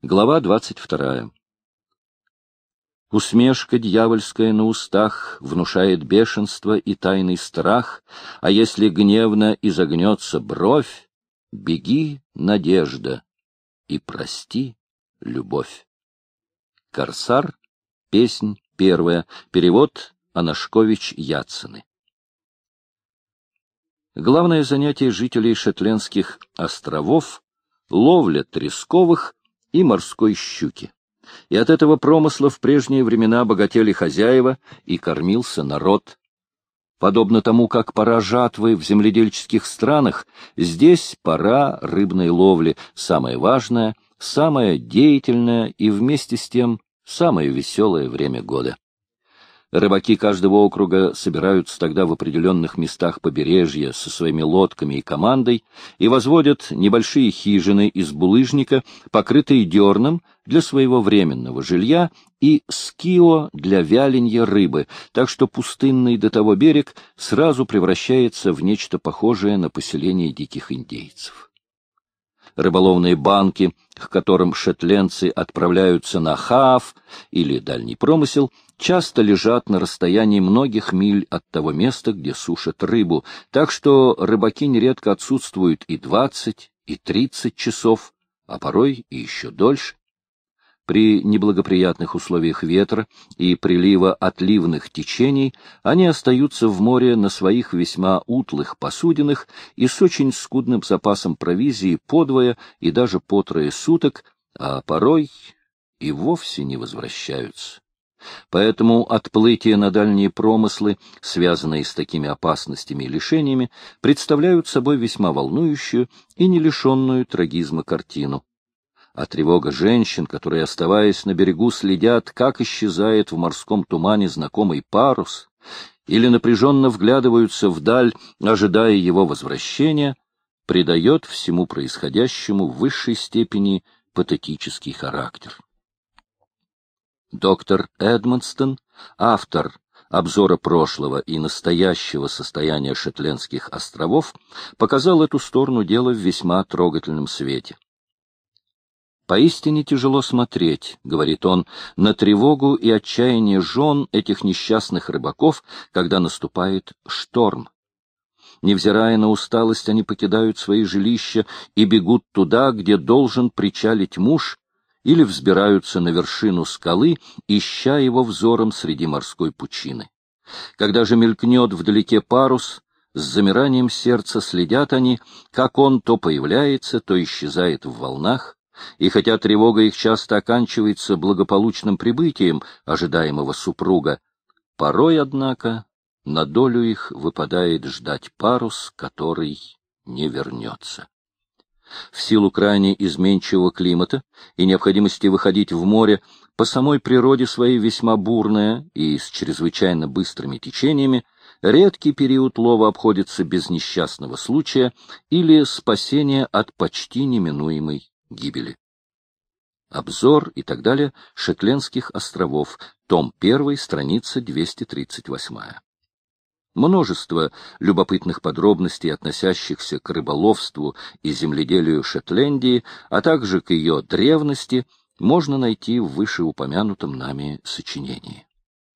Глава 22. Усмешка дьявольская на устах внушает бешенство и тайный страх, а если гневно изогнется бровь, беги, надежда, и прости, любовь. Корсар, песнь первая, перевод Анашкович-Яцины. Главное занятие жителей Шетлендских островов — ловля тресковых и морской щуки. И от этого промысла в прежние времена богатели хозяева и кормился народ. Подобно тому, как пора жатвы в земледельческих странах, здесь пора рыбной ловли, самое важное, самое деятельное и вместе с тем самое веселое время года. Рыбаки каждого округа собираются тогда в определенных местах побережья со своими лодками и командой и возводят небольшие хижины из булыжника, покрытые дерном, для своего временного жилья, и скио для вяленья рыбы, так что пустынный до того берег сразу превращается в нечто похожее на поселение диких индейцев. Рыболовные банки, к которым шетлендцы отправляются на хаав или дальний промысел, часто лежат на расстоянии многих миль от того места, где сушат рыбу, так что рыбаки нередко отсутствуют и 20, и 30 часов, а порой и еще дольше. При неблагоприятных условиях ветра и прилива отливных течений они остаются в море на своих весьма утлых посудинах и с очень скудным запасом провизии подвое и даже по трое суток, а порой и вовсе не возвращаются. Поэтому отплытия на дальние промыслы, связанные с такими опасностями и лишениями, представляют собой весьма волнующую и не лишенную трагизма картину. А тревога женщин, которые, оставаясь на берегу, следят, как исчезает в морском тумане знакомый парус, или напряженно вглядываются вдаль, ожидая его возвращения, придает всему происходящему в высшей степени патетический характер. Доктор Эдмонстон, автор обзора прошлого и настоящего состояния Шетлендских островов, показал эту сторону дела в весьма трогательном свете. «Поистине тяжело смотреть, — говорит он, — на тревогу и отчаяние жен этих несчастных рыбаков, когда наступает шторм. Невзирая на усталость, они покидают свои жилища и бегут туда, где должен причалить муж, или взбираются на вершину скалы, ища его взором среди морской пучины. Когда же мелькнет вдалеке парус, с замиранием сердца следят они, как он то появляется, то исчезает в волнах, и хотя тревога их часто оканчивается благополучным прибытием ожидаемого супруга, порой, однако, на долю их выпадает ждать парус, который не вернется. В силу крайне изменчивого климата и необходимости выходить в море, по самой природе своей весьма бурная и с чрезвычайно быстрыми течениями, редкий период лова обходится без несчастного случая или спасения от почти неминуемой гибели. Обзор и так далее Шетлендских островов, том 1, страница 238. Множество любопытных подробностей, относящихся к рыболовству и земледелию Шетландии, а также к ее древности, можно найти в вышеупомянутом нами сочинении.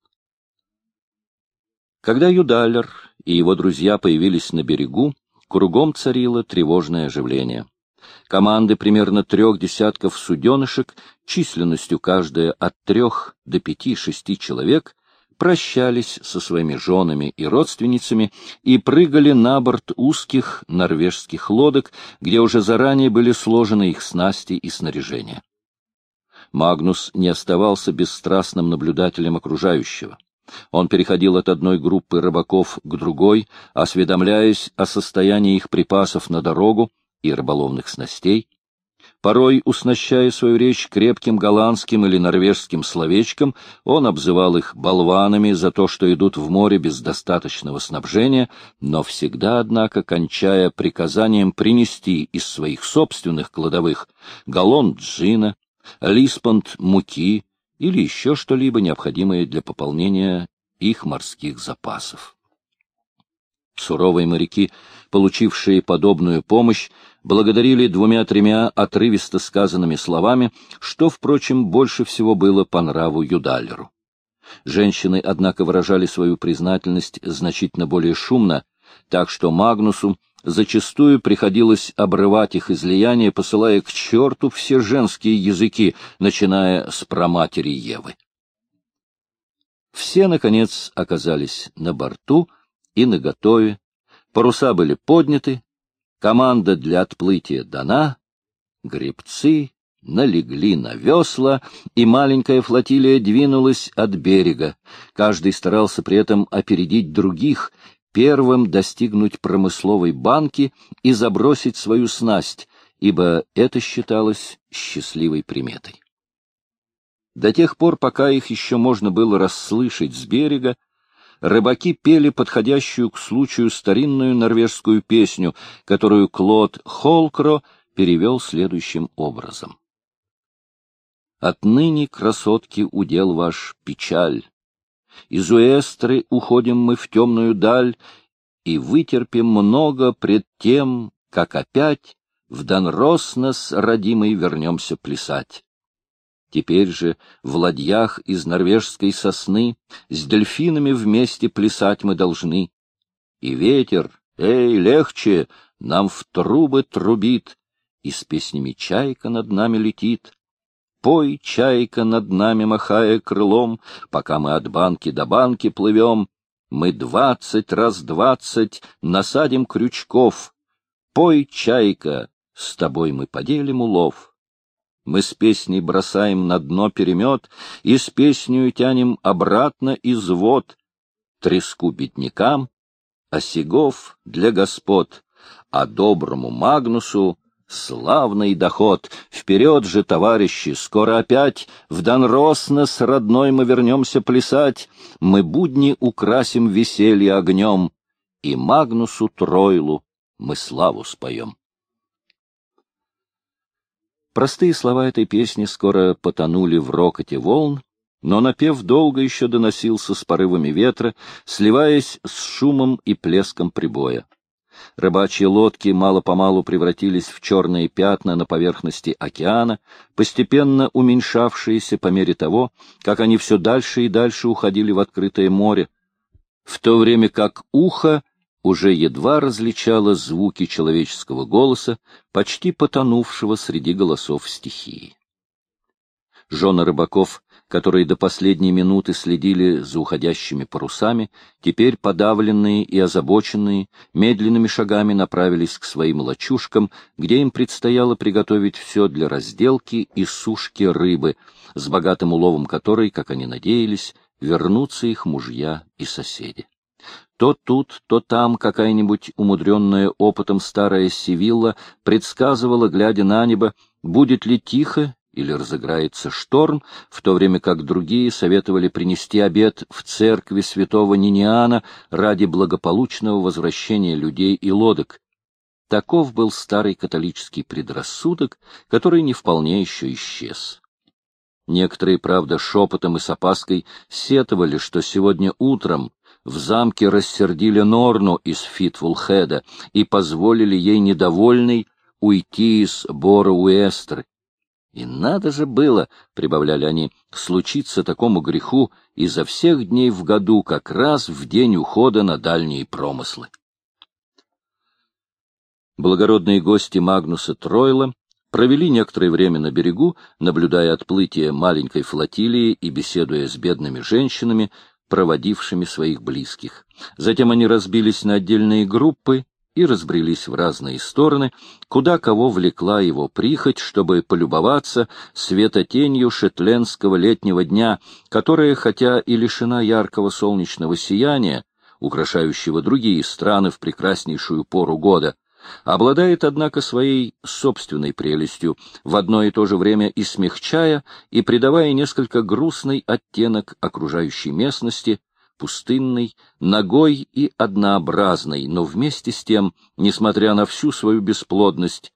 Когда Юдаллер и его друзья появились на берегу, кругом царило тревожное оживление. Команды примерно 3 десятков суденышек, численностью каждая от 3 до 5-6 человек, прощались со своими женами и родственницами и прыгали на борт узких норвежских лодок, где уже заранее были сложены их снасти и снаряжение. Магнус не оставался бесстрастным наблюдателем окружающего. Он переходил от одной группы рыбаков к другой, осведомляясь о состоянии их припасов на дорогу и рыболовных снастей, порой уснащая свою речь крепким голландским или норвежским словечком, он обзывал их болванами за то, что идут в море без достаточного снабжения, но всегда, однако, кончая приказанием принести из своих собственных кладовых галлон джина, лиспонт муки или еще что-либо необходимое для пополнения их морских запасов. Суровые моряки, получившие подобную помощь, благодарили 2-3 отрывисто сказанными словами, что, впрочем, больше всего было по нраву Юдалеру. Женщины, однако, выражали свою признательность значительно более шумно, так что Магнусу зачастую приходилось обрывать их излияние, посылая к черту все женские языки, начиная с праматери Евы. Все, наконец, оказались на борту и наготове, паруса были подняты, команда для отплытия дана, гребцы налегли на весла, и маленькая флотилия двинулась от берега. Каждый старался при этом опередить других, первым достигнуть промысловой банки и забросить свою снасть, ибо это считалось счастливой приметой. До тех пор, пока их еще можно было расслышать с берега, рыбаки пели подходящую к случаю старинную норвежскую песню, которую Клод Холкро перевел следующим образом. «Отныне, красотки, удел ваш печаль. Из Уэстры уходим мы в темную даль и вытерпим много пред тем, как опять в Данроснес, родимый, вернемся плясать. Теперь же в ладьях из норвежской сосны с дельфинами вместе плясать мы должны. И ветер, эй, легче, нам в трубы трубит, и с песнями чайка над нами летит. Пой, чайка, над нами махая крылом, пока мы от банки до банки плывем. Мы 20 раз 20 насадим крючков. Пой, чайка, с тобой мы поделим улов. Мы с песней бросаем на дно перемет и с песнею тянем обратно из вод. Треску беднякам, а сигов для господ, а доброму Магнусу славный доход. Вперед же, товарищи, скоро опять в Данроснес родной мы вернемся плясать. Мы будни украсим веселье огнем, и Магнусу Тройлу мы славу споем. Простые слова этой песни скоро потонули в рокоте волн, но напев долго еще доносился с порывами ветра, сливаясь с шумом и плеском прибоя. Рыбачьи лодки мало-помалу превратились в черные пятна на поверхности океана, постепенно уменьшавшиеся по мере того, как они все дальше и дальше уходили в открытое море, в то время как ухо уже едва различало звуки человеческого голоса, почти потонувшего среди голосов стихии. Жены рыбаков, которые до последней минуты следили за уходящими парусами, теперь подавленные и озабоченные, медленными шагами направились к своим лачушкам, где им предстояло приготовить все для разделки и сушки рыбы, с богатым уловом которой, как они надеялись, вернутся их мужья и соседи. То тут, то там какая-нибудь умудренная опытом старая Севилла предсказывала, глядя на небо, будет ли тихо или разыграется шторм, в то время как другие советовали принести обед в церкви святого Ниниана ради благополучного возвращения людей и лодок. Таков был старый католический предрассудок, который не вполне еще исчез. Некоторые, правда, шепотом и с опаской сетовали, что сегодня утром в замке рассердили Норну из Фитвулхеда и позволили ей недовольной уйти из Бора-Уэстры. И надо же было, — прибавляли они, — случиться такому греху изо всех дней в году, как раз в день ухода на дальние промыслы. Благородные гости Магнуса Тройла провели некоторое время на берегу, наблюдая отплытие маленькой флотилии и беседуя с бедными женщинами, проводившими своих близких. Затем они разбились на отдельные группы и разбрелись в разные стороны, куда кого влекла его прихоть, чтобы полюбоваться светотенью шетлендского летнего дня, которая, хотя и лишена яркого солнечного сияния, украшающего другие страны в прекраснейшую пору года, обладает, однако, своей собственной прелестью, в одно и то же время и смягчая, и придавая несколько грустный оттенок окружающей местности, пустынной, нагой и однообразной, но вместе с тем, несмотря на всю свою бесплодность,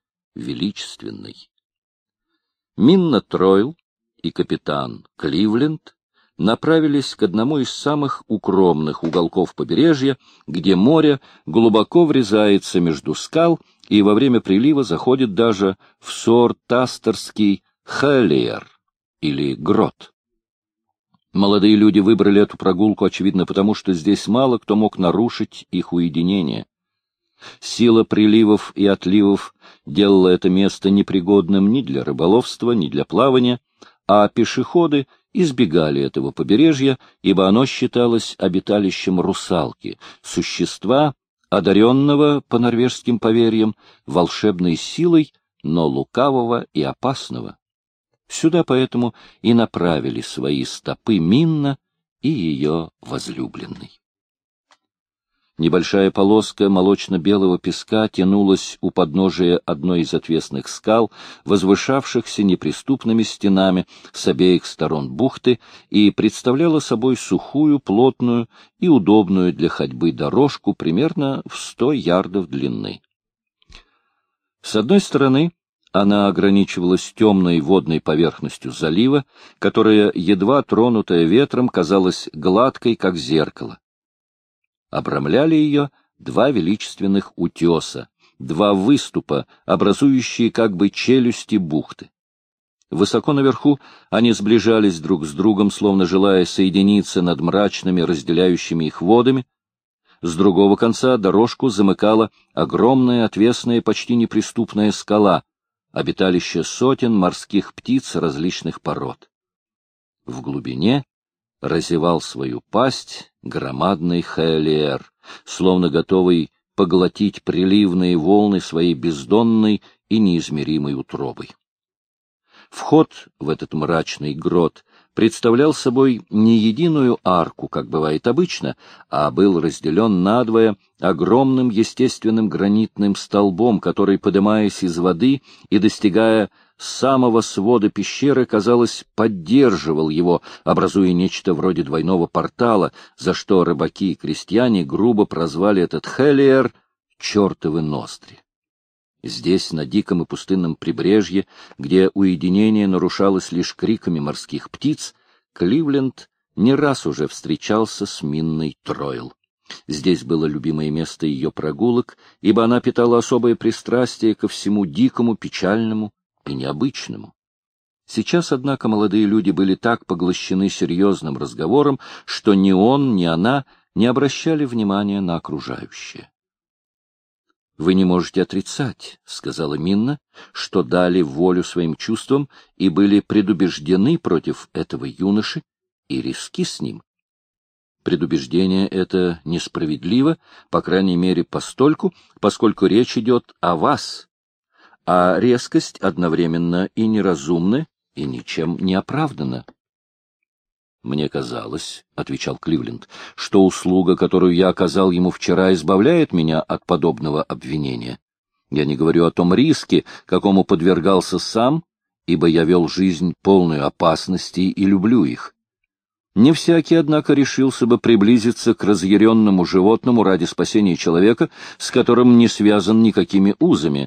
величественной. Минна Тройл и капитан Кливленд направились к одному из самых укромных уголков побережья, где море глубоко врезается между скал и во время прилива заходит даже в Сор-Тастерский Хелиер или Грот. Молодые люди выбрали эту прогулку, очевидно, потому что здесь мало кто мог нарушить их уединение. Сила приливов и отливов делала это место непригодным ни для рыболовства, ни для плавания, а пешеходы избегали этого побережья, ибо оно считалось обиталищем русалки, существа, одаренного, по норвежским поверьям, волшебной силой, но лукавого и опасного. Сюда поэтому и направили свои стопы Минна и ее возлюбленный. Небольшая полоска молочно-белого песка тянулась у подножия одной из отвесных скал, возвышавшихся неприступными стенами с обеих сторон бухты, и представляла собой сухую, плотную и удобную для ходьбы дорожку примерно в 100 ярдов длины. С одной стороны, она ограничивалась темной водной поверхностью залива, которая, едва тронутая ветром, казалась гладкой, как зеркало. Обрамляли ее два величественных утеса, два выступа, образующие как бы челюсти бухты. Высоко наверху они сближались друг с другом, словно желая соединиться над мрачными, разделяющими их водами. С другого конца дорожку замыкала огромная, отвесная, почти неприступная скала, обиталище сотен морских птиц различных пород. В глубине разевал свою пасть громадный Хелиер, словно готовый поглотить приливные волны своей бездонной и неизмеримой утробой. Вход в этот мрачный грот представлял собой не единую арку, как бывает обычно, а был разделен надвое огромным естественным гранитным столбом, который, подымаясь из воды и достигая самого свода пещеры, казалось, поддерживал его, образуя нечто вроде двойного портала, за что рыбаки и крестьяне грубо прозвали этот Хелиер «чертовы ноздри». Здесь, на диком и пустынном прибрежье, где уединение нарушалось лишь криками морских птиц, Кливленд не раз уже встречался с Минной Тройл. Здесь было любимое место ее прогулок, ибо она питала особое пристрастие ко всему дикому, печальному и необычному. Сейчас, однако, молодые люди были так поглощены серьезным разговором, что ни он, ни она не обращали внимания на окружающее. — Вы не можете отрицать, — сказала Минна, — что дали волю своим чувствам и были предубеждены против этого юноши и риски с ним. Предубеждение это несправедливо, по крайней мере, постольку, поскольку речь идет о вас, а резкость одновременно и неразумна, и ничем не оправдана. «Мне казалось, — отвечал Кливленд, — что услуга, которую я оказал ему вчера, избавляет меня от подобного обвинения. Я не говорю о том риске, какому подвергался сам, ибо я вел жизнь полную опасностей и люблю их. Не всякий, однако, решился бы приблизиться к разъяренному животному ради спасения человека, с которым не связан никакими узами.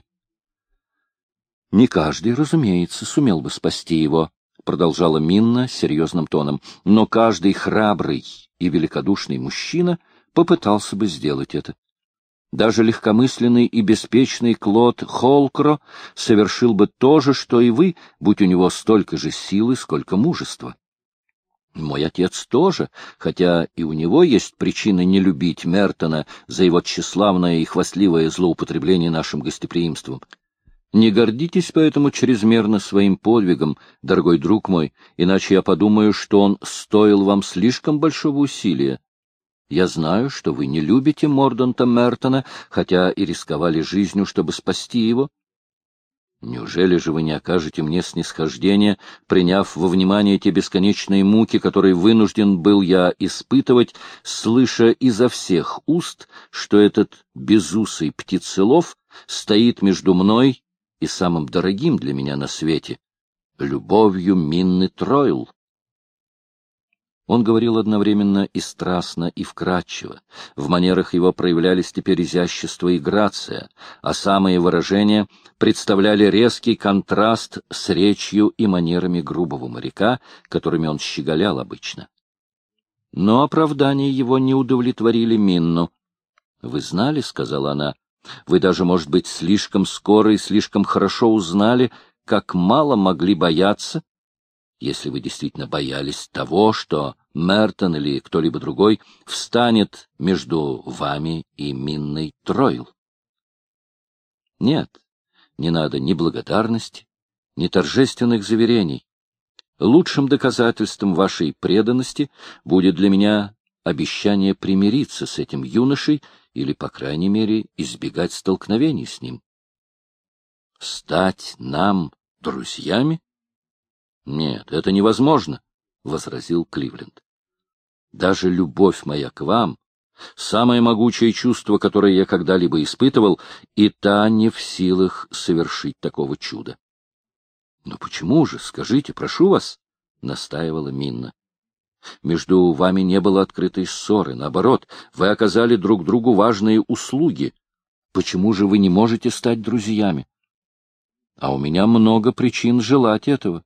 Не каждый, разумеется, сумел бы спасти его, — продолжала Минна серьезным тоном, — но каждый храбрый и великодушный мужчина попытался бы сделать это. Даже легкомысленный и беспечный Клод Холкро совершил бы то же, что и вы, будь у него столько же силы, сколько мужества. Мой отец тоже, хотя и у него есть причины не любить Мертона за его тщеславное и хвастливое злоупотребление нашим гостеприимством. Не гордитесь поэтому чрезмерно своим подвигом, дорогой друг мой, иначе я подумаю, что он стоил вам слишком большого усилия. Я знаю, что вы не любите Морданта Мертона, хотя и рисковали жизнью, чтобы спасти его. Неужели же вы не окажете мне снисхождения, приняв во внимание те бесконечные муки, которые вынужден был я испытывать, слыша изо всех уст, что этот безусый птицелов стоит между мной и самым дорогим для меня на свете — любовью Минны Тройл? Он говорил одновременно и страстно, и вкрадчиво. В манерах его проявлялись теперь изящество и грация, а самые выражения представляли резкий контраст с речью и манерами грубого моряка, которыми он щеголял обычно. Но оправдания его не удовлетворили Минну. — Вы знали, — сказала она, — вы даже, может быть, слишком скоро и слишком хорошо узнали, как мало могли бояться, если вы действительно боялись того, что Мертон или кто-либо другой встанет между вами и Минной Тройл. Нет, не надо ни благодарности, ни торжественных заверений. Лучшим доказательством вашей преданности будет для меня обещание примириться с этим юношей или, по крайней мере, избегать столкновений с ним. Стать нам друзьями? Нет, это невозможно, — возразил Кливленд. Даже любовь моя к вам, самое могучее чувство, которое я когда-либо испытывал, и та не в силах совершить такого чуда. — Но почему же, скажите, прошу вас, — настаивала Минна. — Между вами не было открытой ссоры, наоборот, вы оказали друг другу важные услуги. Почему же вы не можете стать друзьями? А у меня много причин желать этого.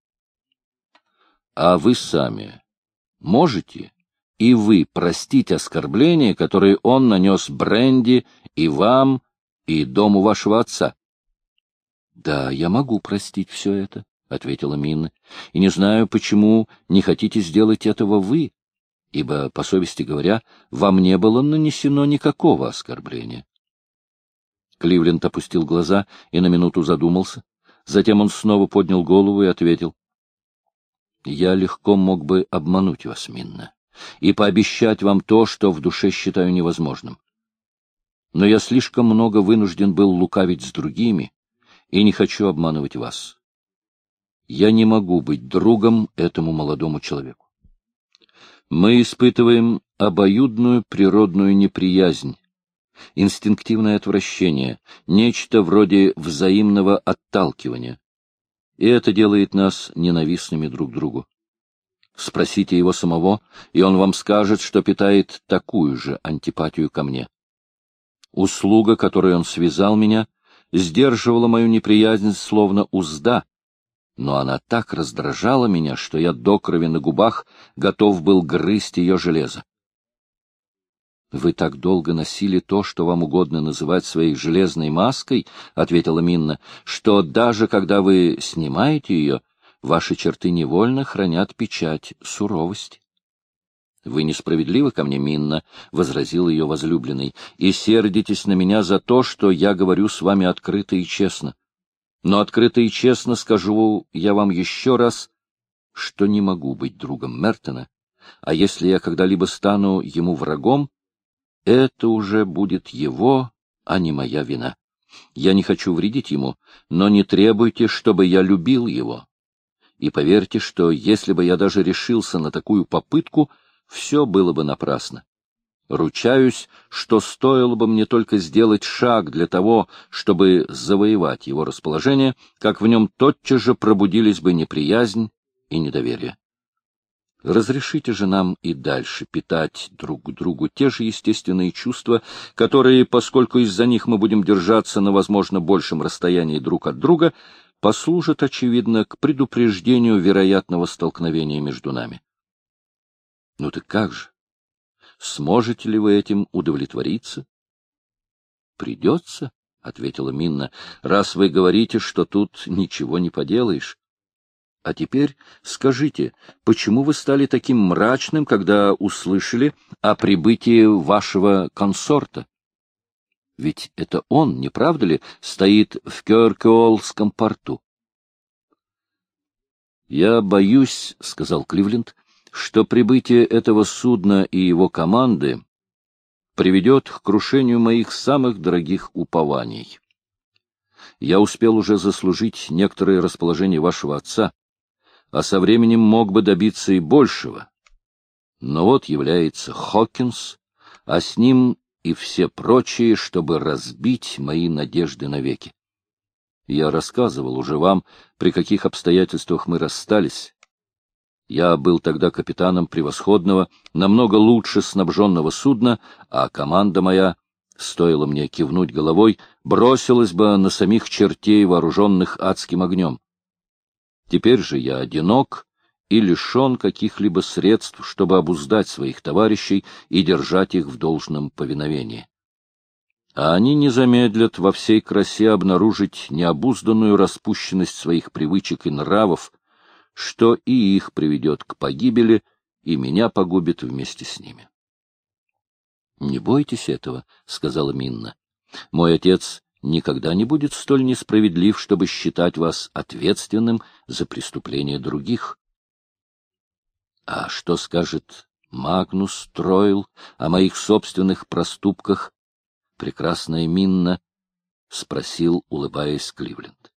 — А вы сами можете и вы простить оскорбления, которые он нанес Бренди и вам, и дому вашего отца? — Да, я могу простить все это, — ответила Минна, — и не знаю, почему не хотите сделать этого вы, ибо, по совести говоря, вам не было нанесено никакого оскорбления. Кливленд опустил глаза и на минуту задумался. Затем он снова поднял голову и ответил: — Я легко мог бы обмануть вас, Минна, и пообещать вам то, что в душе считаю невозможным. Но я слишком много вынужден был лукавить с другими, и не хочу обманывать вас. Я не могу быть другом этому молодому человеку. Мы испытываем обоюдную природную неприязнь, инстинктивное отвращение, нечто вроде взаимного отталкивания. И это делает нас ненавистными друг другу. Спросите его самого, и он вам скажет, что питает такую же антипатию ко мне. Услуга, которой он связал меня, сдерживала мою неприязнь словно узда, но она так раздражала меня, что я до крови на губах готов был грызть ее железо. — Вы так долго носили то, что вам угодно называть своей железной маской, — ответила Минна, — что даже когда вы снимаете ее, ваши черты невольно хранят печать суровости. — Вы несправедливы ко мне, Минна, — возразил ее возлюбленный, — и сердитесь на меня за то, что я говорю с вами открыто и честно. Но открыто и честно скажу я вам еще раз, что не могу быть другом Мертона, а если я когда-либо стану ему врагом, это уже будет его, а не моя вина. Я не хочу вредить ему, но не требуйте, чтобы я любил его. И поверьте, что если бы я даже решился на такую попытку, все было бы напрасно. Ручаюсь, что стоило бы мне только сделать шаг для того, чтобы завоевать его расположение, как в нем тотчас же пробудились бы неприязнь и недоверие. Разрешите же нам и дальше питать друг к другу те же естественные чувства, которые, поскольку из-за них мы будем держаться на, возможно, большем расстоянии друг от друга, послужат, очевидно, к предупреждению вероятного столкновения между нами. Ну так как же? Сможете ли вы этим удовлетвориться? — Придется, — ответила Минна, — раз вы говорите, что тут ничего не поделаешь. А теперь скажите, почему вы стали таким мрачным, когда услышали о прибытии вашего консорта? Ведь это он, не правда ли, стоит в Кёркеолском порту? — Я боюсь, — сказал Кливленд, — что прибытие этого судна и его команды приведет к крушению моих самых дорогих упований. Я успел уже заслужить некоторое расположение вашего отца, а со временем мог бы добиться и большего. Но вот является Хокинс, а с ним и все прочие, чтобы разбить мои надежды навеки. Я рассказывал уже вам, при каких обстоятельствах мы расстались. Я был тогда капитаном превосходного, намного лучше снабженного судна, а команда моя, стоило мне кивнуть головой, бросилась бы на самих чертей, вооруженных адским огнем. Теперь же я одинок и лишен каких-либо средств, чтобы обуздать своих товарищей и держать их в должном повиновении. А они не замедлят во всей красе обнаружить необузданную распущенность своих привычек и нравов, что и их приведет к погибели, и меня погубит вместе с ними. — Не бойтесь этого, — сказала Минна. — Мой отец никогда не будет столь несправедлив, чтобы считать вас ответственным за преступления других. — А что скажет Магнус Тройл о моих собственных проступках, прекрасная Минна? — спросил, улыбаясь, Кливленд.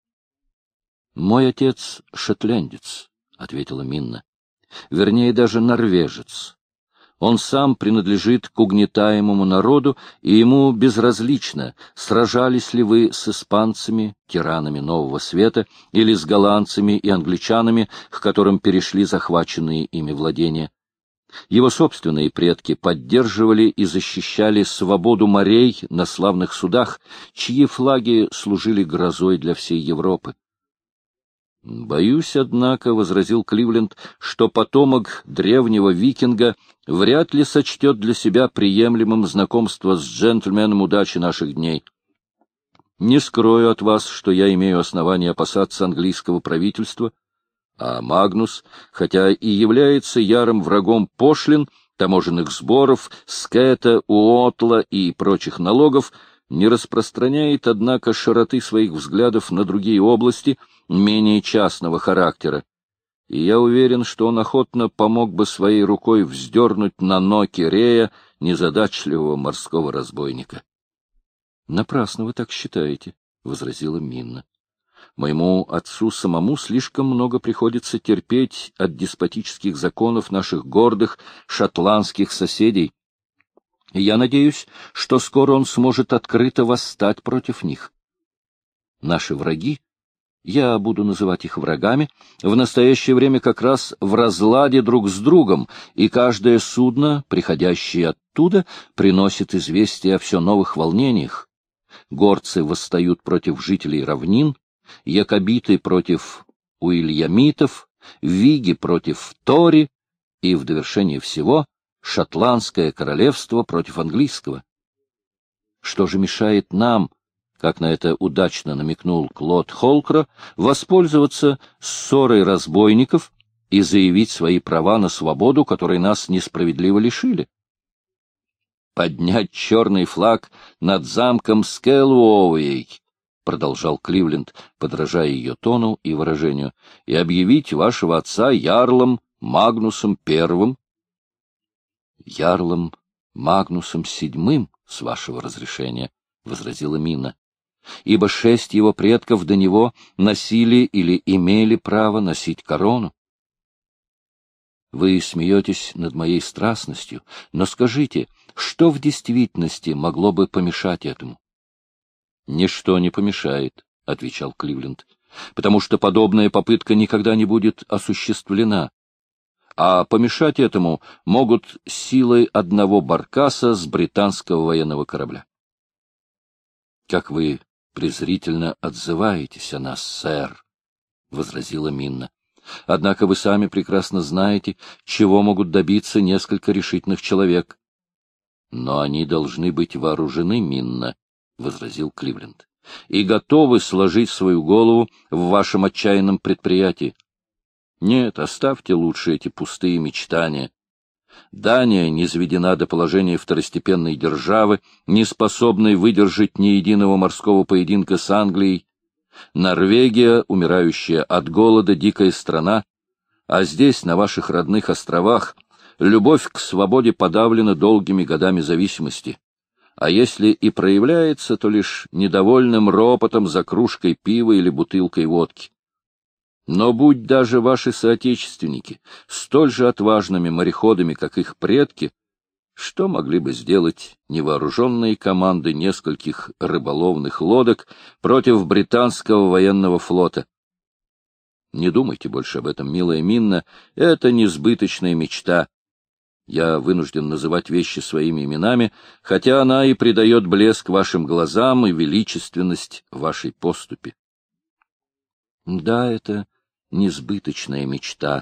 — Мой отец шотландец, — ответила Минна. — Вернее, даже норвежец. Он сам принадлежит к угнетаемому народу, и ему безразлично, сражались ли вы с испанцами, тиранами Нового Света, или с голландцами и англичанами, к которым перешли захваченные ими владения. Его собственные предки поддерживали и защищали свободу морей на славных судах, чьи флаги служили грозой для всей Европы. «Боюсь, однако, — возразил Кливленд, — что потомок древнего викинга вряд ли сочтет для себя приемлемым знакомство с джентльменом удачи наших дней. Не скрою от вас, что я имею основания опасаться английского правительства, а Магнус, хотя и является ярым врагом пошлин, таможенных сборов, скэта, уотла и прочих налогов, не распространяет, однако, широты своих взглядов на другие области, менее частного характера, и я уверен, что он охотно помог бы своей рукой вздернуть на ноги Рея, незадачливого морского разбойника. — Напрасно вы так считаете, — возразила Минна. — Моему отцу самому слишком много приходится терпеть от деспотических законов наших гордых шотландских соседей. И я надеюсь, что скоро он сможет открыто восстать против них. Наши враги, я буду называть их врагами, в настоящее время как раз в разладе друг с другом, и каждое судно, приходящее оттуда, приносит известие о все новых волнениях. Горцы восстают против жителей равнин, якобиты против уильямитов, виги против тори, и в довершение всего шотландское королевство против английского. Что же мешает нам, как на это удачно намекнул Клод Холкро, воспользоваться ссорой разбойников и заявить свои права на свободу, которой нас несправедливо лишили? «Поднять черный флаг над замком Скэллоуэй», — продолжал Кливленд, подражая ее тону и выражению, — «и объявить вашего отца ярлом Магнусом I». «Ярлом Магнусом VII, с вашего разрешения», — возразила Минна, — «ибо 6 его предков до него носили или имели право носить корону». Вы смеетесь над моей страстностью, но скажите, что в действительности могло бы помешать этому? — Ничто не помешает, — отвечал Кливленд, — потому что подобная попытка никогда не будет осуществлена. А помешать этому могут силой одного баркаса с британского военного корабля. — Как вы презрительно отзываетесь о нас, сэр, — возразила Минна. — Однако вы сами прекрасно знаете, чего могут добиться несколько решительных человек. — Но они должны быть вооружены, Минна, — возразил Кливленд, — и готовы сложить свою голову в вашем отчаянном предприятии. Нет, оставьте лучше эти пустые мечтания. Дания низведена до положения второстепенной державы, не способной выдержать ни единого морского поединка с Англией. Норвегия, умирающая от голода, дикая страна, а здесь, на ваших родных островах, любовь к свободе подавлена долгими годами зависимости. А если и проявляется, то лишь недовольным ропотом за кружкой пива или бутылкой водки. Но будь даже ваши соотечественники столь же отважными мореходами, как их предки, что могли бы сделать невооруженные команды нескольких рыболовных лодок против британского военного флота? Не думайте больше об этом, милая Минна, это несбыточная мечта. Я вынужден называть вещи своими именами, хотя она и придает блеск вашим глазам и величественность вашей поступи. Да, это несбыточная мечта,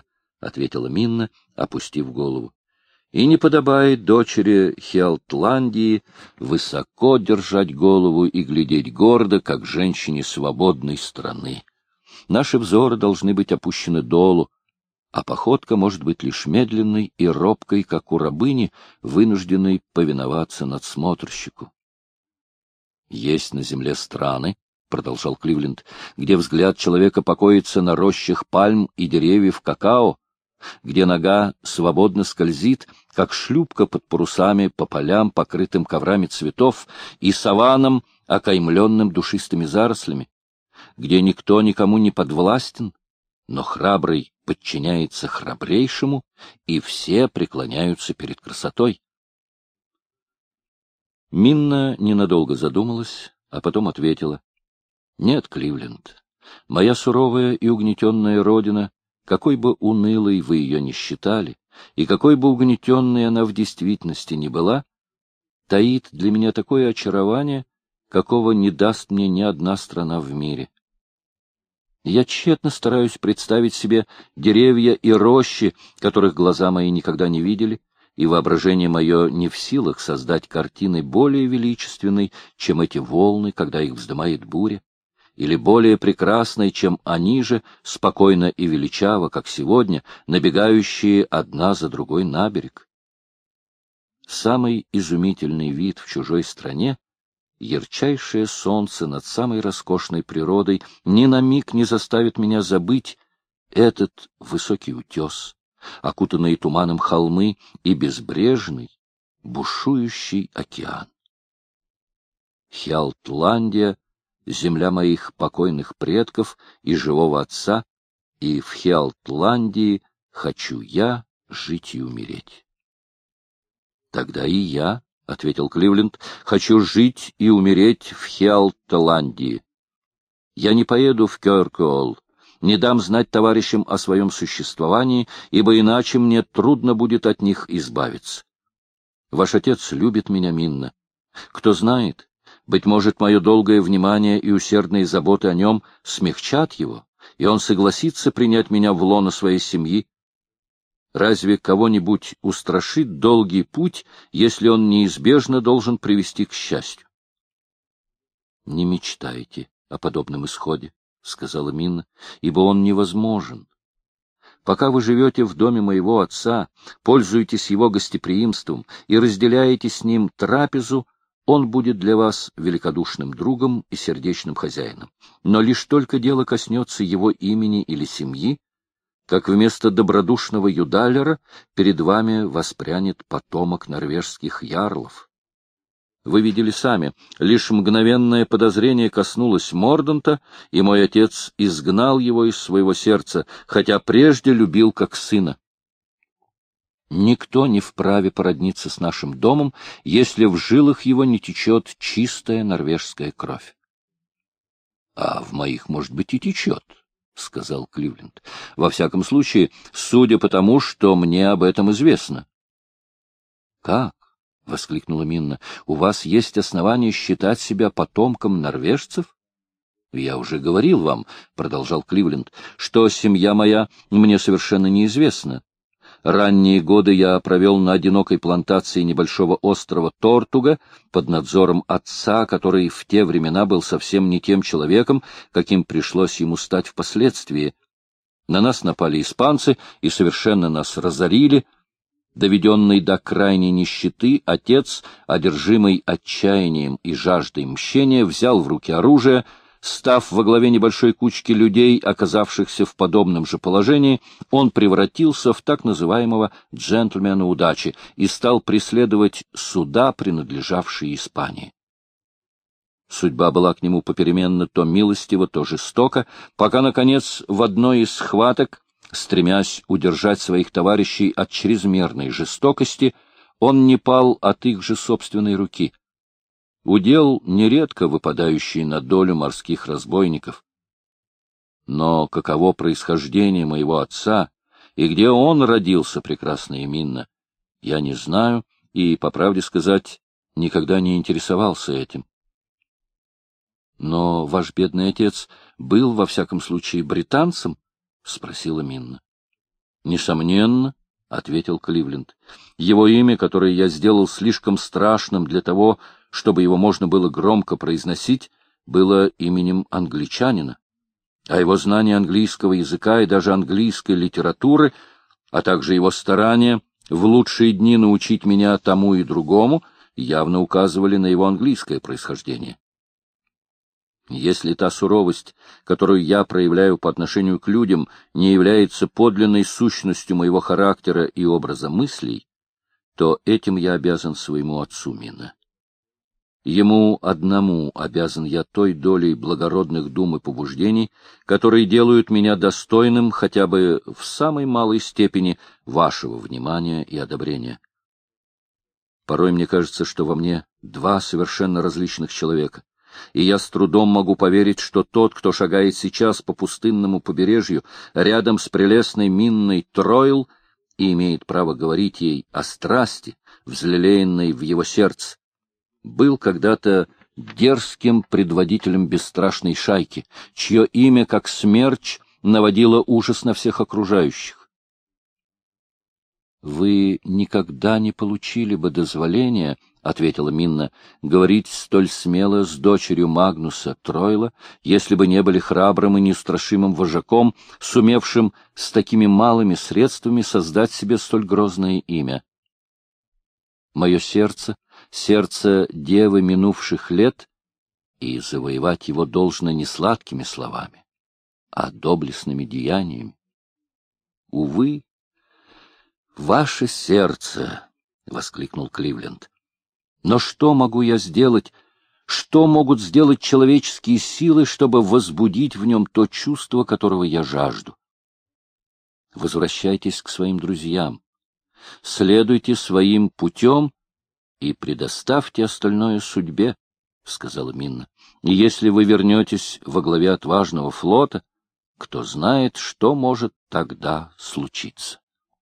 ответила Минна, опустив голову. И не подобает дочери Хиалтландии высоко держать голову и глядеть гордо, как женщине свободной страны. Наши взоры должны быть опущены долу, а походка может быть лишь медленной и робкой, как у рабыни, вынужденной повиноваться надсмотрщику. Есть на земле страны, — продолжал Кливленд, — где взгляд человека покоится на рощах пальм и деревьев какао, где нога свободно скользит, как шлюпка под парусами по полям, покрытым коврами цветов, и саванам, окаймленным душистыми зарослями, где никто никому не подвластен, но храбрый подчиняется храбрейшему, и все преклоняются перед красотой. Минна ненадолго задумалась, а потом ответила: — Нет, Кливленд, моя суровая и угнетенная родина, какой бы унылой вы ее ни считали, и какой бы угнетенной она в действительности ни была, таит для меня такое очарование, какого не даст мне ни одна страна в мире. Я тщетно стараюсь представить себе деревья и рощи, которых глаза мои никогда не видели, и воображение мое не в силах создать картины более величественной, чем эти волны, когда их вздымает буря, или более прекрасной, чем они же, спокойно и величаво, как сегодня, набегающие одна за другой на берег. Самый изумительный вид в чужой стране — ярчайшее солнце над самой роскошной природой — ни на миг не заставит меня забыть этот высокий утес, окутанные туманом холмы и безбрежный, бушующий океан. Хиалтландия — земля моих покойных предков и живого отца, и в Хиалтландии хочу я жить и умереть. — Тогда и я, — ответил Кливленд, — хочу жить и умереть в Хиалтландии. Я не поеду в Кёркуолл, не дам знать товарищам о своем существовании, ибо иначе мне трудно будет от них избавиться. Ваш отец любит меня, Минна. Кто знает, быть может, мое долгое внимание и усердные заботы о нем смягчат его, и он согласится принять меня в лоно своей семьи. Разве кого-нибудь устрашит долгий путь, если он неизбежно должен привести к счастью? — Не мечтайте о подобном исходе, — сказала Минна, — ибо он невозможен. Пока вы живете в доме моего отца, пользуетесь его гостеприимством и разделяете с ним трапезу, он будет для вас великодушным другом и сердечным хозяином. Но лишь только дело коснется его имени или семьи, как вместо добродушного юдалера перед вами воспрянет потомок норвежских ярлов. Вы видели сами, лишь мгновенное подозрение коснулось Морданта, и мой отец изгнал его из своего сердца, хотя прежде любил как сына. Никто не вправе породниться с нашим домом, если в жилах его не течет чистая норвежская кровь. — А в моих, может быть, и течет, — сказал Кливленд. — Во всяком случае, судя по тому, что мне об этом известно. — Как? — воскликнула Минна. — У вас есть основания считать себя потомком норвежцев? — Я уже говорил вам, — продолжал Кливленд, — что семья моя мне совершенно неизвестна. Ранние годы я провел на одинокой плантации небольшого острова Тортуга под надзором отца, который в те времена был совсем не тем человеком, каким пришлось ему стать впоследствии. На нас напали испанцы и совершенно нас разорили. Доведенный до крайней нищеты, отец, одержимый отчаянием и жаждой мщения, взял в руки оружие. Став во главе небольшой кучки людей, оказавшихся в подобном же положении, он превратился в так называемого джентльмена удачи и стал преследовать суда, принадлежавшие Испании. Судьба была к нему попеременно то милостива, то жестока, пока, наконец, в одной из схваток, стремясь удержать своих товарищей от чрезмерной жестокости, он не пал от их же собственной руки. Удел нередко выпадающий на долю морских разбойников. Но каково происхождение моего отца и где он родился, прекрасная Минна, я не знаю и, по правде сказать, никогда не интересовался этим. — Но ваш бедный отец был, во всяком случае, британцем? — спросила Минна. — Несомненно, — ответил Кливленд. — Его имя, которое я сделал слишком страшным для того, чтобы его можно было громко произносить, было именем англичанина. А его знание английского языка и даже английской литературы, а также его старания в лучшие дни научить меня тому и другому, явно указывали на его английское происхождение. Если та суровость, которую я проявляю по отношению к людям, не является подлинной сущностью моего характера и образа мыслей, то этим я обязан своему отцу Минна. Ему одному обязан я той долей благородных дум и побуждений, которые делают меня достойным хотя бы в самой малой степени вашего внимания и одобрения. Порой мне кажется, что во мне два совершенно различных человека, и я с трудом могу поверить, что тот, кто шагает сейчас по пустынному побережью рядом с прелестной Минной Тройл и имеет право говорить ей о страсти, взлелеянной в его сердце, был когда-то дерзким предводителем бесстрашной шайки, чье имя, как смерч, наводило ужас на всех окружающих. — Вы никогда не получили бы дозволения, — ответила Минна, — говорить столь смело с дочерью Магнуса Тройла, если бы не были храбрым и неустрашимым вожаком, сумевшим с такими малыми средствами создать себе столь грозное имя. Мое сердце — сердце девы минувших лет, и завоевать его должно не сладкими словами, а доблестными деяниями. Увы, ваше сердце, — воскликнул Кливленд. Но что могу я сделать, что могут сделать человеческие силы, чтобы возбудить в нем то чувство, которого я жажду? Возвращайтесь к своим друзьям, следуйте своим путем и предоставьте остальное судьбе, — сказала Минна. — И если вы вернетесь во главе отважного флота, кто знает, что может тогда случиться.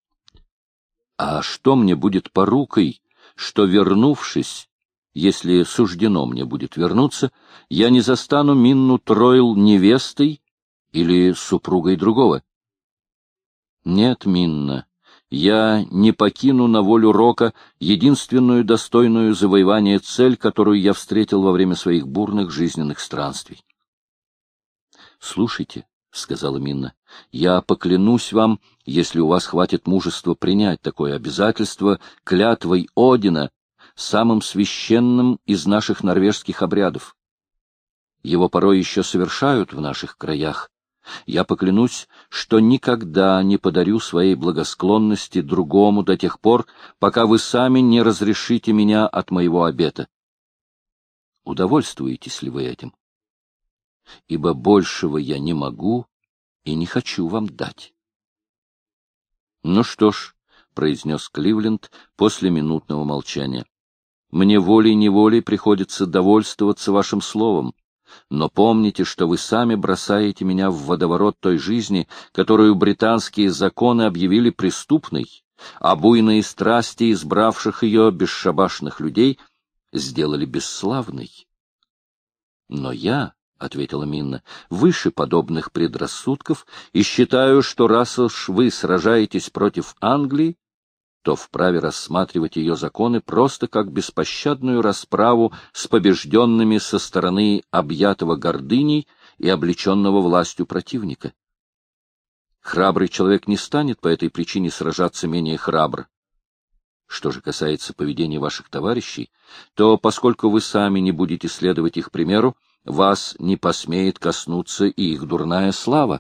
А что мне будет порукой, что, вернувшись, если суждено мне будет вернуться, я не застану Минну Тройл невестой или супругой другого? Нет, Минна, я не покину на волю рока единственную достойную завоевания цель, которую я встретил во время своих бурных жизненных странствий. — Слушайте, — сказала Минна, — я поклянусь вам, если у вас хватит мужества принять такое обязательство клятвой Одина, самым священным из наших норвежских обрядов. Его порой еще совершают в наших краях. Я поклянусь, что никогда не подарю своей благосклонности другому до тех пор, пока вы сами не разрешите меня от моего обета. Удовольствуетесь ли вы этим? Ибо большего я не могу и не хочу вам дать. — Ну что ж, — произнес Кливленд после минутного молчания, — мне волей-неволей приходится довольствоваться вашим словом. Но помните, что вы сами бросаете меня в водоворот той жизни, которую британские законы объявили преступной, а буйные страсти избравших ее бесшабашных людей сделали бесславной. Но я, — ответила Минна, — выше подобных предрассудков и считаю, что раз уж вы сражаетесь против Англии, то вправе рассматривать ее законы просто как беспощадную расправу с побежденными со стороны объятого гордыней и облеченного властью противника. Храбрый человек не станет по этой причине сражаться менее храбро. Что же касается поведения ваших товарищей, то, поскольку вы сами не будете следовать их примеру, вас не посмеет коснуться и их дурная слава.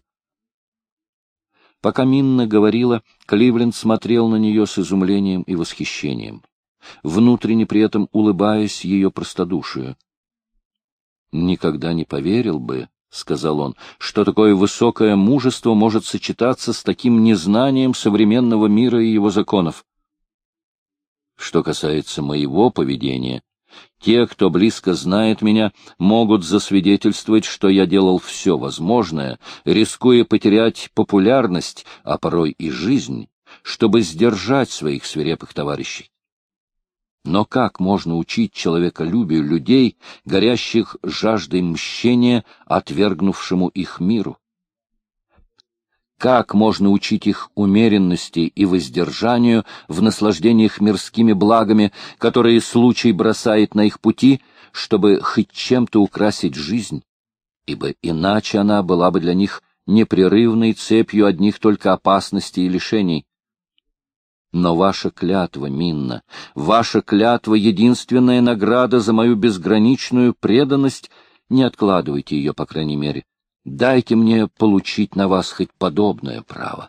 Пока Минна говорила, Кливленд смотрел на нее с изумлением и восхищением, внутренне при этом улыбаясь ее простодушию. «Никогда не поверил бы, — сказал он, — что такое высокое мужество может сочетаться с таким незнанием современного мира и его законов. Что касается моего поведения, те, кто близко знает меня, могут засвидетельствовать, что я делал все возможное, рискуя потерять популярность, а порой и жизнь, чтобы сдержать своих свирепых товарищей. Но как можно учить человеколюбию людей, горящих жаждой мщения, отвергнувшему их миру? Как можно учить их умеренности и воздержанию в наслаждениях мирскими благами, которые случай бросает на их пути, чтобы хоть чем-то украсить жизнь? Ибо иначе она была бы для них непрерывной цепью одних только опасностей и лишений. Но ваша клятва, Минна, ваша клятва — единственная награда за мою безграничную преданность. Не откладывайте ее, по крайней мере. Дайте мне получить на вас хоть подобное право.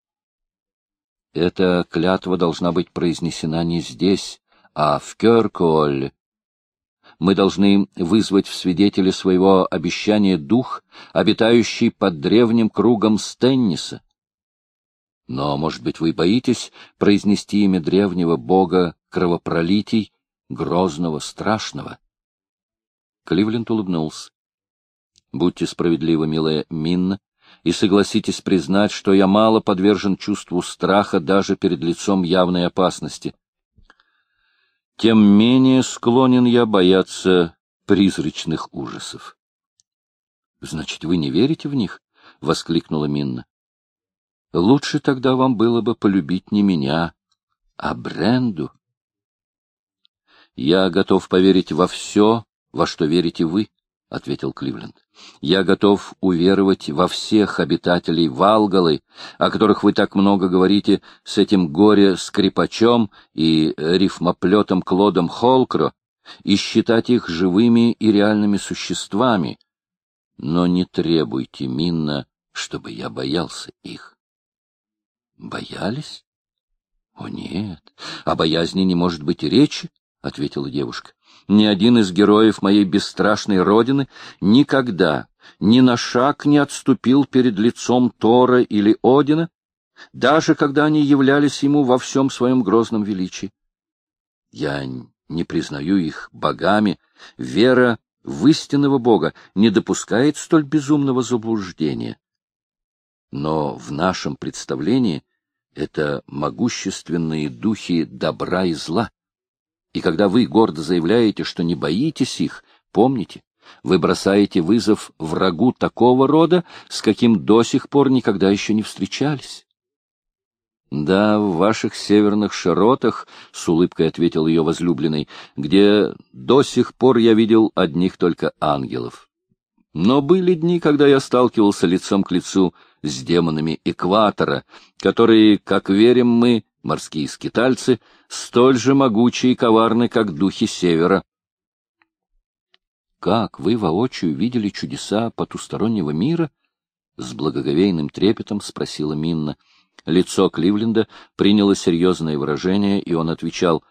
Эта клятва должна быть произнесена не здесь, а в Кёркуолле. Мы должны вызвать в свидетели своего обещания дух, обитающий под древним кругом Стенниса. Но, может быть, вы боитесь произнести имя древнего бога кровопролитий, грозного, страшного? Кливленд улыбнулся. Будьте справедливы, милая Минна, и согласитесь признать, что я мало подвержен чувству страха даже перед лицом явной опасности. Тем менее склонен я бояться призрачных ужасов. — Значит, вы не верите в них? — воскликнула Минна. — Лучше тогда вам было бы полюбить не меня, а Бренду. — Я готов поверить во все, во что верите вы, — ответил Кливленд. — Я готов уверовать во всех обитателей Валгалы, о которых вы так много говорите, с этим горе-скрипачом и рифмоплетом Клодом Холкро, и считать их живыми и реальными существами. Но не требуйте, Минна, чтобы я боялся их. — Боялись? — О, нет, о боязни не может быть и речи, — ответила девушка. Ни один из героев моей бесстрашной родины никогда ни на шаг не отступил перед лицом Тора или Одина, даже когда они являлись ему во всем своем грозном величии. Я не признаю их богами. Вера в истинного Бога не допускает столь безумного заблуждения. Но в нашем представлении это могущественные духи добра и зла. И когда вы гордо заявляете, что не боитесь их, помните, вы бросаете вызов врагу такого рода, с каким до сих пор никогда еще не встречались. — Да, в ваших северных широтах, — с улыбкой ответил ее возлюбленный, — где до сих пор я видел одних только ангелов. Но были дни, когда я сталкивался лицом к лицу с демонами экватора, которые, как верим мы, морские скитальцы, столь же могучие и коварны, как духи севера. — Как вы воочию видели чудеса потустороннего мира? — с благоговейным трепетом спросила Минна. Лицо Кливленда приняло серьезное выражение, и он отвечал: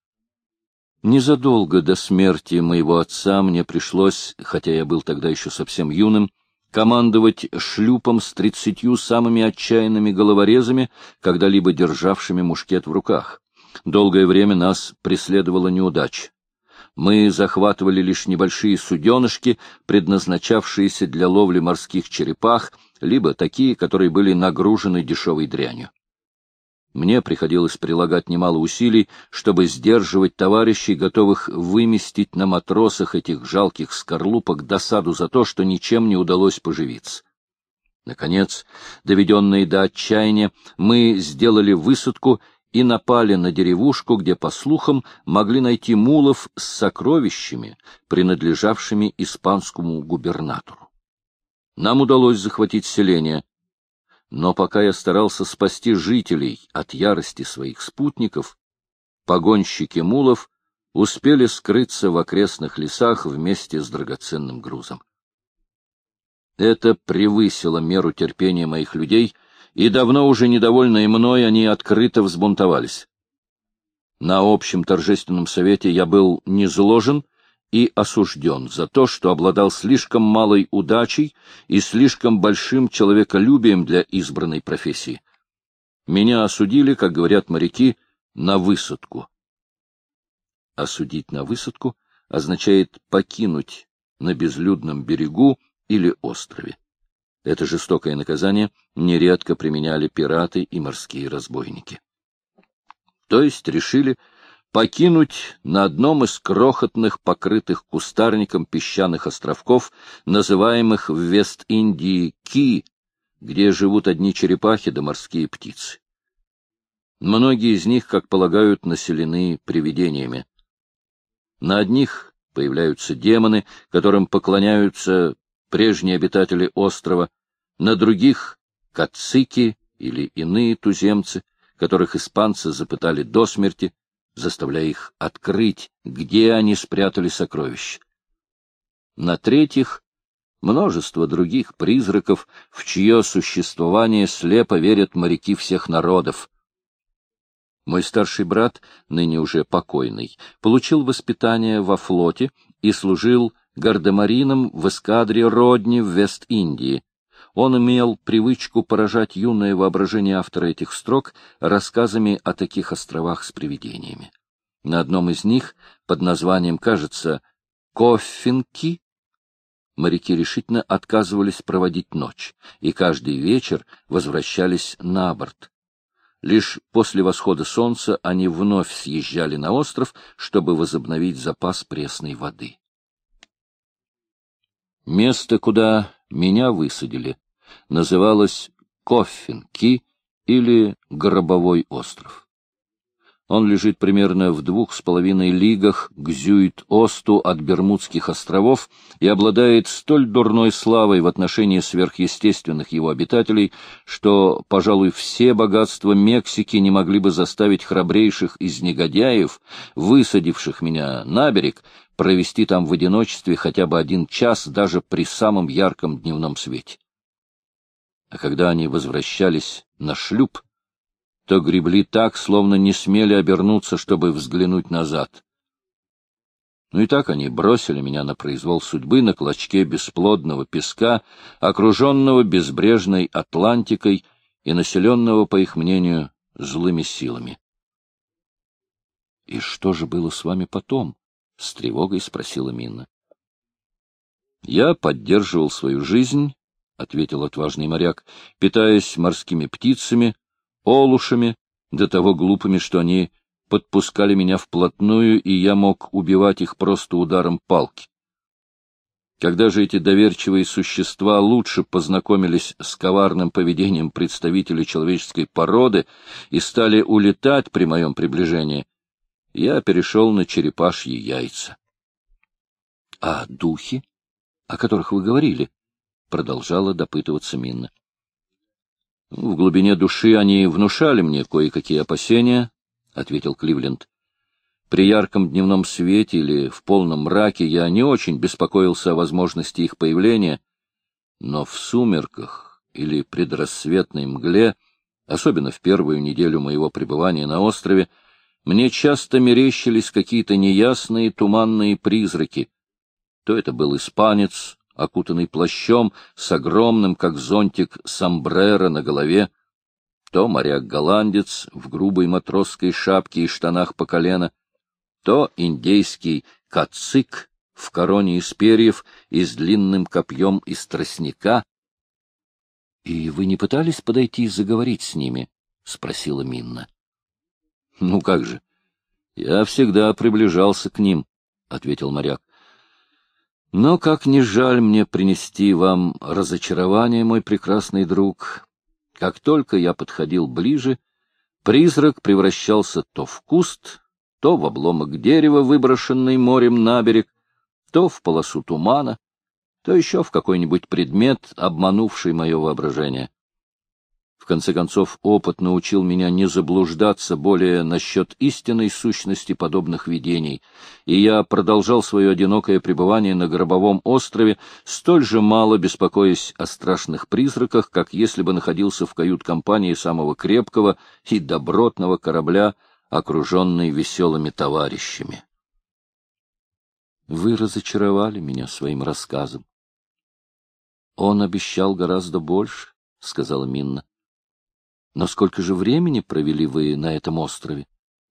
— Незадолго до смерти моего отца мне пришлось, хотя я был тогда еще совсем юным, командовать шлюпом с 30 самыми отчаянными головорезами, когда-либо державшими мушкет в руках. Долгое время нас преследовала неудача. Мы захватывали лишь небольшие суденышки, предназначавшиеся для ловли морских черепах, либо такие, которые были нагружены дешевой дрянью. Мне приходилось прилагать немало усилий, чтобы сдерживать товарищей, готовых выместить на матросах этих жалких скорлупок досаду за то, что ничем не удалось поживиться. Наконец, доведенные до отчаяния, мы сделали высадку и напали на деревушку, где, по слухам, могли найти мулов с сокровищами, принадлежавшими испанскому губернатору. Нам удалось захватить селение. Но пока я старался спасти жителей от ярости своих спутников, погонщики мулов успели скрыться в окрестных лесах вместе с драгоценным грузом. Это превысило меру терпения моих людей, и давно уже недовольные мной они открыто взбунтовались. На общем торжественном совете я был низложен и осужден за то, что обладал слишком малой удачей и слишком большим человеколюбием для избранной профессии. Меня осудили, как говорят моряки, на высадку. Осудить на высадку означает покинуть на безлюдном берегу или острове. Это жестокое наказание нередко применяли пираты и морские разбойники. То есть решили покинуть на одном из крохотных, покрытых кустарником песчаных островков, называемых в Вест-Индии Ки, где живут одни черепахи да морские птицы. Многие из них, как полагают, населены привидениями. На одних появляются демоны, которым поклоняются прежние обитатели острова, на других — кацики или иные туземцы, которых испанцы запытали до смерти, заставляя их открыть, где они спрятали сокровища. На третьих — множество других призраков, в чье существование слепо верят моряки всех народов. Мой старший брат, ныне уже покойный, получил воспитание во флоте и служил гардемарином в эскадре Родни в Вест-Индии. Он имел привычку поражать юное воображение автора этих строк рассказами о таких островах с привидениями. На одном из них, под названием, кажется, Коффинки, моряки решительно отказывались проводить ночь, и каждый вечер возвращались на борт. Лишь после восхода солнца они вновь съезжали на остров, чтобы возобновить запас пресной воды. Место, куда меня высадили, называлось Коффинки или Гробовой остров. Он лежит примерно в 2,5 лигах к Зюит-Осту от Бермудских островов и обладает столь дурной славой в отношении сверхъестественных его обитателей, что, пожалуй, все богатства Мексики не могли бы заставить храбрейших из негодяев, высадивших меня на берег, провести там в одиночестве хотя бы 1 час даже при самом ярком дневном свете. А когда они возвращались на шлюп, то гребли так, словно не смели обернуться, чтобы взглянуть назад. Ну и так они бросили меня на произвол судьбы на клочке бесплодного песка, окруженного безбрежной Атлантикой и населенного, по их мнению, злыми силами. — И что же было с вами потом? — с тревогой спросила Минна. — Я поддерживал свою жизнь, — ответил отважный моряк, — питаясь морскими птицами, олушами, до того глупыми, что они подпускали меня вплотную, и я мог убивать их просто ударом палки. Когда же эти доверчивые существа лучше познакомились с коварным поведением представителей человеческой породы и стали улетать при моем приближении, я перешел на черепашьи яйца. — А духи, о которых вы говорили? — продолжала допытываться Минна. В глубине души они внушали мне кое-какие опасения, — ответил Кливленд. При ярком дневном свете или в полном мраке я не очень беспокоился о возможности их появления, но в сумерках или предрассветной мгле, особенно в первую неделю моего пребывания на острове, мне часто мерещились какие-то неясные туманные призраки. То это был испанец, окутанный плащом, с огромным, как зонтик, сомбреро на голове, то моряк-голландец в грубой матросской шапке и штанах по колено, то индейский кацик в короне из перьев и с длинным копьем из тростника. — И вы не пытались подойти и заговорить с ними? — спросила Минна. — Ну как же, я всегда приближался к ним, — ответил моряк. Но как ни жаль мне принести вам разочарование, мой прекрасный друг, как только я подходил ближе, призрак превращался то в куст, то в обломок дерева, выброшенный морем на берег, то в полосу тумана, то еще в какой-нибудь предмет, обманувший мое воображение. В конце концов, опыт научил меня не заблуждаться более насчет истинной сущности подобных видений, и я продолжал свое одинокое пребывание на Гробовом острове, столь же мало беспокоясь о страшных призраках, как если бы находился в кают-компании самого крепкого и добротного корабля, окруженный веселыми товарищами. Вы разочаровали меня своим рассказом. Он обещал гораздо больше, — сказала Минна. Но сколько же времени провели вы на этом острове?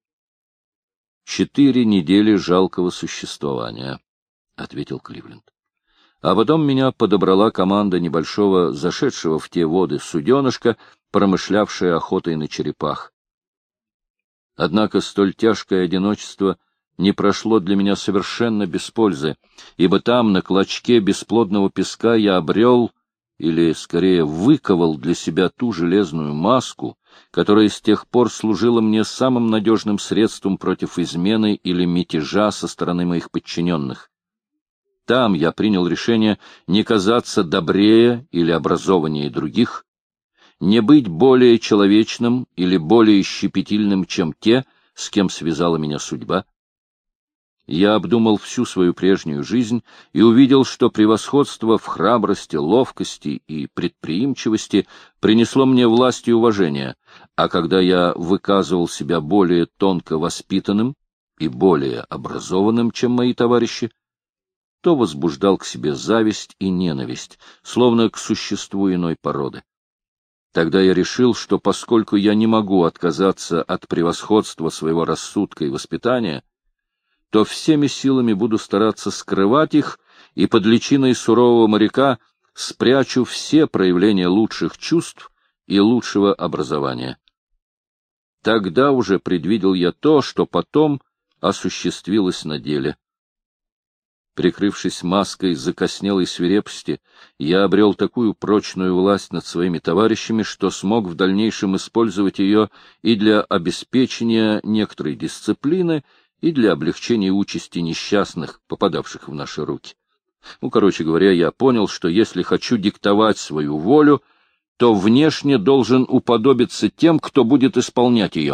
4 недели жалкого существования, — ответил Кливленд. А потом меня подобрала команда небольшого, зашедшего в те воды суденышка, промышлявшая охотой на черепах. Однако столь тяжкое одиночество не прошло для меня совершенно без пользы, ибо там, на клочке бесплодного песка, я обрел или, скорее, выковал для себя ту железную маску, которая с тех пор служила мне самым надежным средством против измены или мятежа со стороны моих подчиненных. Там я принял решение не казаться добрее или образованнее других, не быть более человечным или более щепетильным, чем те, с кем связала меня судьба. Я обдумал всю свою прежнюю жизнь и увидел, что превосходство в храбрости, ловкости и предприимчивости принесло мне власть и уважение, а когда я выказывал себя более тонко воспитанным и более образованным, чем мои товарищи, то возбуждал к себе зависть и ненависть, словно к существу иной породы. Тогда я решил, что поскольку я не могу отказаться от превосходства своего рассудка и воспитания, то всеми силами буду стараться скрывать их, и под личиной сурового моряка спрячу все проявления лучших чувств и лучшего образования. Тогда уже предвидел я то, что потом осуществилось на деле. Прикрывшись маской закоснелой свирепости, я обрел такую прочную власть над своими товарищами, что смог в дальнейшем использовать ее и для обеспечения некоторой дисциплины, и для облегчения участи несчастных, попадавших в наши руки. Короче говоря, я понял, что если хочу диктовать свою волю, то внешне должен уподобиться тем, кто будет исполнять ее.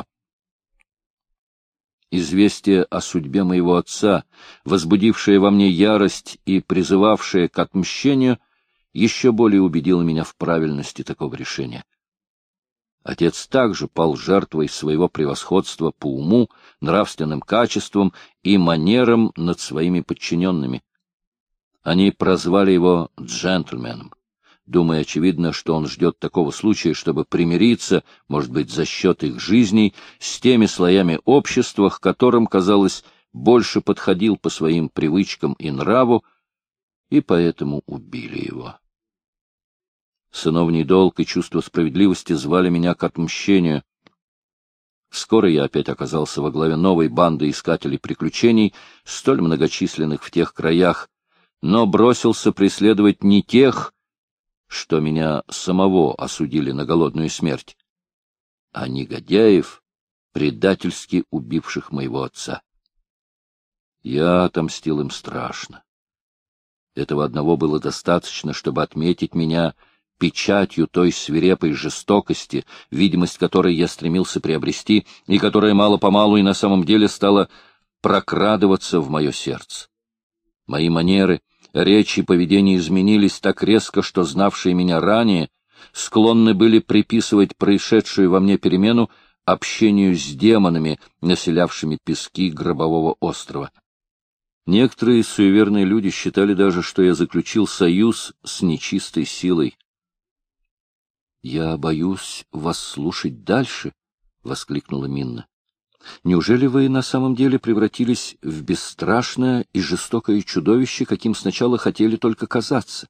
Известие о судьбе моего отца, возбудившее во мне ярость и призывавшее к отмщению, еще более убедило меня в правильности такого решения. Отец также пал жертвой своего превосходства по уму, нравственным качествам и манерам над своими подчиненными. Они прозвали его джентльменом, думая, очевидно, что он ждет такого случая, чтобы примириться, может быть, за счет их жизней, с теми слоями общества, к которым, казалось, больше подходил по своим привычкам и нраву, и поэтому убили его. Сыновний долг и чувство справедливости звали меня к отмщению. Скоро я опять оказался во главе новой банды искателей приключений, столь многочисленных в тех краях, но бросился преследовать не тех, что меня самого осудили на голодную смерть, а негодяев, предательски убивших моего отца. Я отомстил им страшно. Этого одного было достаточно, чтобы отметить меня печатью той свирепой жестокости, видимость которой я стремился приобрести, и которая мало-помалу и на самом деле стала прокрадываться в мое сердце. Мои манеры, речь и поведение изменились так резко, что знавшие меня ранее склонны были приписывать происшедшую во мне перемену общению с демонами, населявшими пески гробового острова. Некоторые суеверные люди считали даже, что я заключил союз с нечистой силой. — Я боюсь вас слушать дальше, — воскликнула Минна. — Неужели вы на самом деле превратились в бесстрашное и жестокое чудовище, каким сначала хотели только казаться?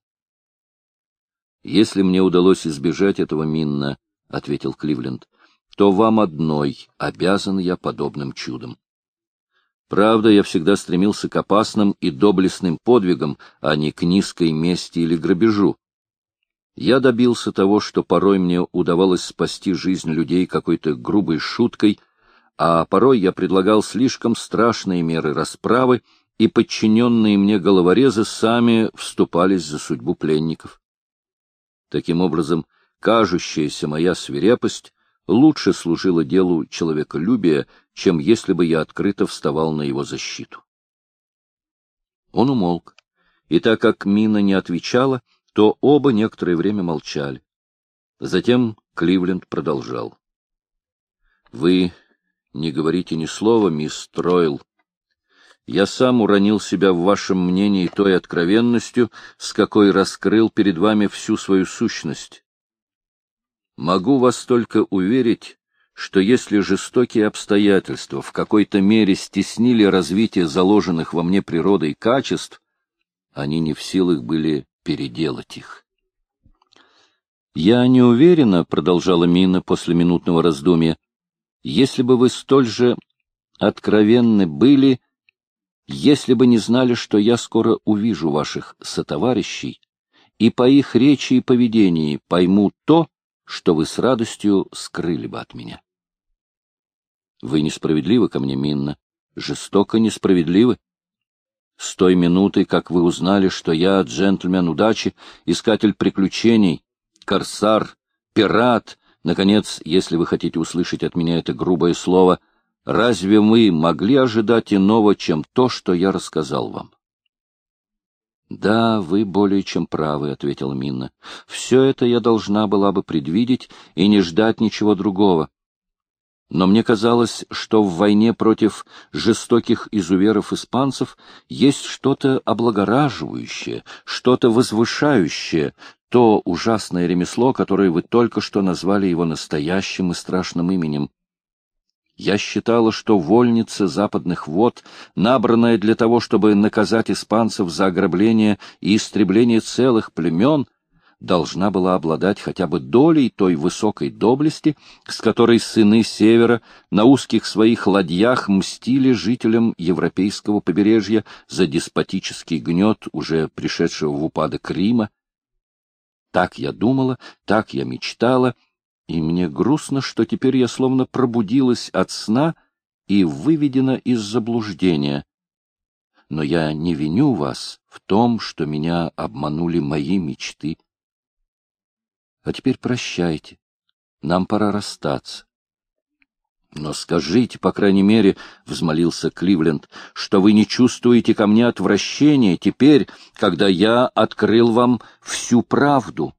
— Если мне удалось избежать этого, Минна, — ответил Кливленд, — то вам одной обязан я подобным чудом. Правда, я всегда стремился к опасным и доблестным подвигам, а не к низкой мести или грабежу. Я добился того, что порой мне удавалось спасти жизнь людей какой-то грубой шуткой, а порой я предлагал слишком страшные меры расправы, и подчиненные мне головорезы сами вступались за судьбу пленников. Таким образом, кажущаяся моя свирепость лучше служила делу человеколюбия, чем если бы я открыто вставал на его защиту. Он умолк, и так как Мина не отвечала, то оба некоторое время молчали. Затем Кливленд продолжал. — Вы не говорите ни слова, мисс Тройл. Я сам уронил себя в вашем мнении той откровенностью, с какой раскрыл перед вами всю свою сущность. Могу вас только уверить, что если жестокие обстоятельства в какой-то мере стеснили развитие заложенных во мне природой качеств, они не в силах были переделать их. «Я не уверена», — продолжала Мина после минутного раздумья, — «если бы вы столь же откровенны были, если бы не знали, что я скоро увижу ваших сотоварищей, и по их речи и поведении пойму то, что вы с радостью скрыли бы от меня. Вы несправедливы ко мне, Минна, жестоко несправедливы. С той минуты, как вы узнали, что я джентльмен удачи, искатель приключений, корсар, пират, наконец, если вы хотите услышать от меня это грубое слово, разве вы могли ожидать иного, чем то, что я рассказал вам? — Да, вы более чем правы, — ответила Минна. — Все это я должна была бы предвидеть и не ждать ничего другого. Но мне казалось, что в войне против жестоких изуверов-испанцев есть что-то облагораживающее, что-то возвышающее, то ужасное ремесло, которое вы только что назвали его настоящим и страшным именем. Я считала, что вольница западных вод, набранная для того, чтобы наказать испанцев за ограбление и истребление целых племен, должна была обладать хотя бы долей той высокой доблести, с которой сыны Севера на узких своих ладьях мстили жителям европейского побережья за деспотический гнет уже пришедшего в упадок Рима. Так я думала, так я мечтала, и мне грустно, что теперь я словно пробудилась от сна и выведена из заблуждения. Но я не виню вас в том, что меня обманули мои мечты. А теперь прощайте. Нам пора расстаться. — Но скажите, по крайней мере, — взмолился Кливленд, — что вы не чувствуете ко мне отвращения теперь, когда я открыл вам всю правду.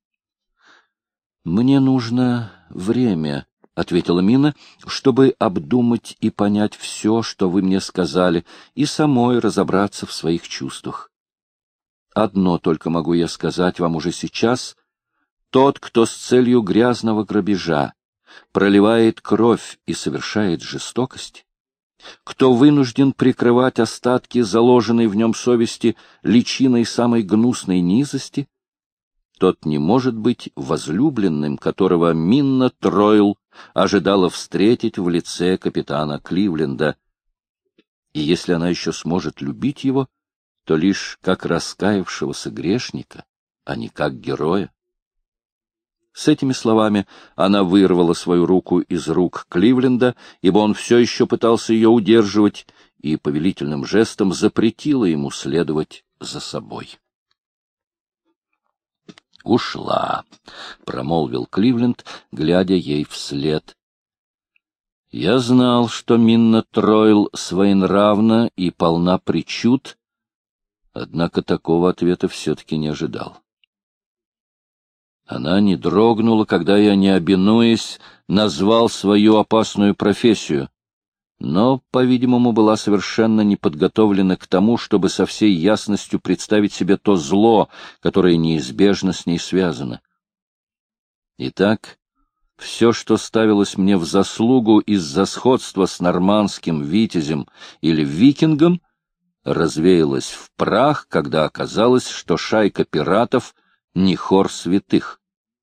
— Мне нужно время, — ответила Мина, — чтобы обдумать и понять все, что вы мне сказали, и самой разобраться в своих чувствах. Одно только могу я сказать вам уже сейчас — тот, кто с целью грязного грабежа проливает кровь и совершает жестокость, кто вынужден прикрывать остатки заложенной в нем совести личиной самой гнусной низости, тот не может быть возлюбленным, которого Минна Тройл ожидала встретить в лице капитана Кливленда. И если она еще сможет любить его, то лишь как раскаявшегося грешника, а не как героя. С этими словами она вырвала свою руку из рук Кливленда, ибо он все еще пытался ее удерживать, и повелительным жестом запретила ему следовать за собой. «Ушла», — промолвил Кливленд, глядя ей вслед. «Я знал, что Минна Тройл своенравна и полна причуд, однако такого ответа все-таки не ожидал». Она не дрогнула, когда я, не обинуясь, назвал свою опасную профессию, но, по-видимому, была совершенно не подготовлена к тому, чтобы со всей ясностью представить себе то зло, которое неизбежно с ней связано. Итак, все, что ставилось мне в заслугу из-за сходства с нормандским витязем или викингом, развеялось в прах, когда оказалось, что шайка пиратов — не хор святых.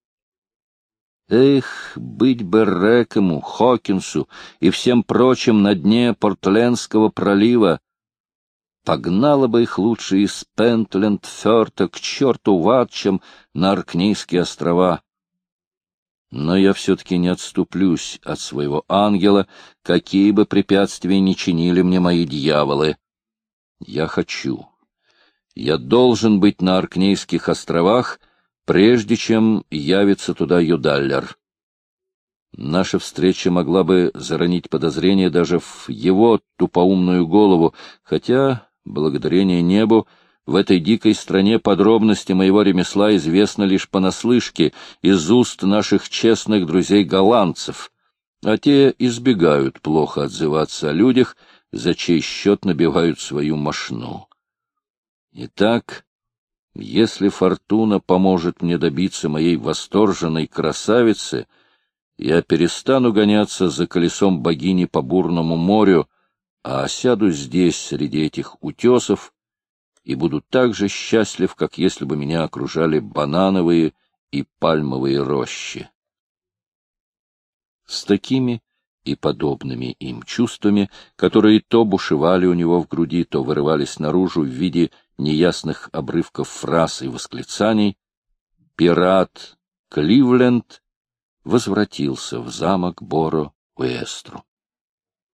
Эх, быть бы Рэкому, Хокинсу и всем прочим на дне Портлендского пролива! Погнала бы их лучше из Пентленд-Фёрта к черту в ад, чем на Оркнейские острова. Но я все-таки не отступлюсь от своего ангела, какие бы препятствия ни чинили мне мои дьяволы. Я должен быть на Оркнейских островах, прежде чем явится туда Юдаллер. Наша встреча могла бы заронить подозрение даже в его тупоумную голову, хотя, благодарение небу, в этой дикой стране подробности моего ремесла известны лишь понаслышке из уст наших честных друзей-голландцев, а те избегают плохо отзываться о людях, за чей счет набивают свою мошну. Итак, если фортуна поможет мне добиться моей восторженной красавицы, я перестану гоняться за колесом богини по бурному морю, а сяду здесь, среди этих утесов, и буду так же счастлив, как если бы меня окружали банановые и пальмовые рощи. С такими и подобными им чувствами, которые то бушевали у него в груди, то вырывались наружу в виде неясных обрывков фраз и восклицаний, пират Кливленд возвратился в замок Боро-Уэстру.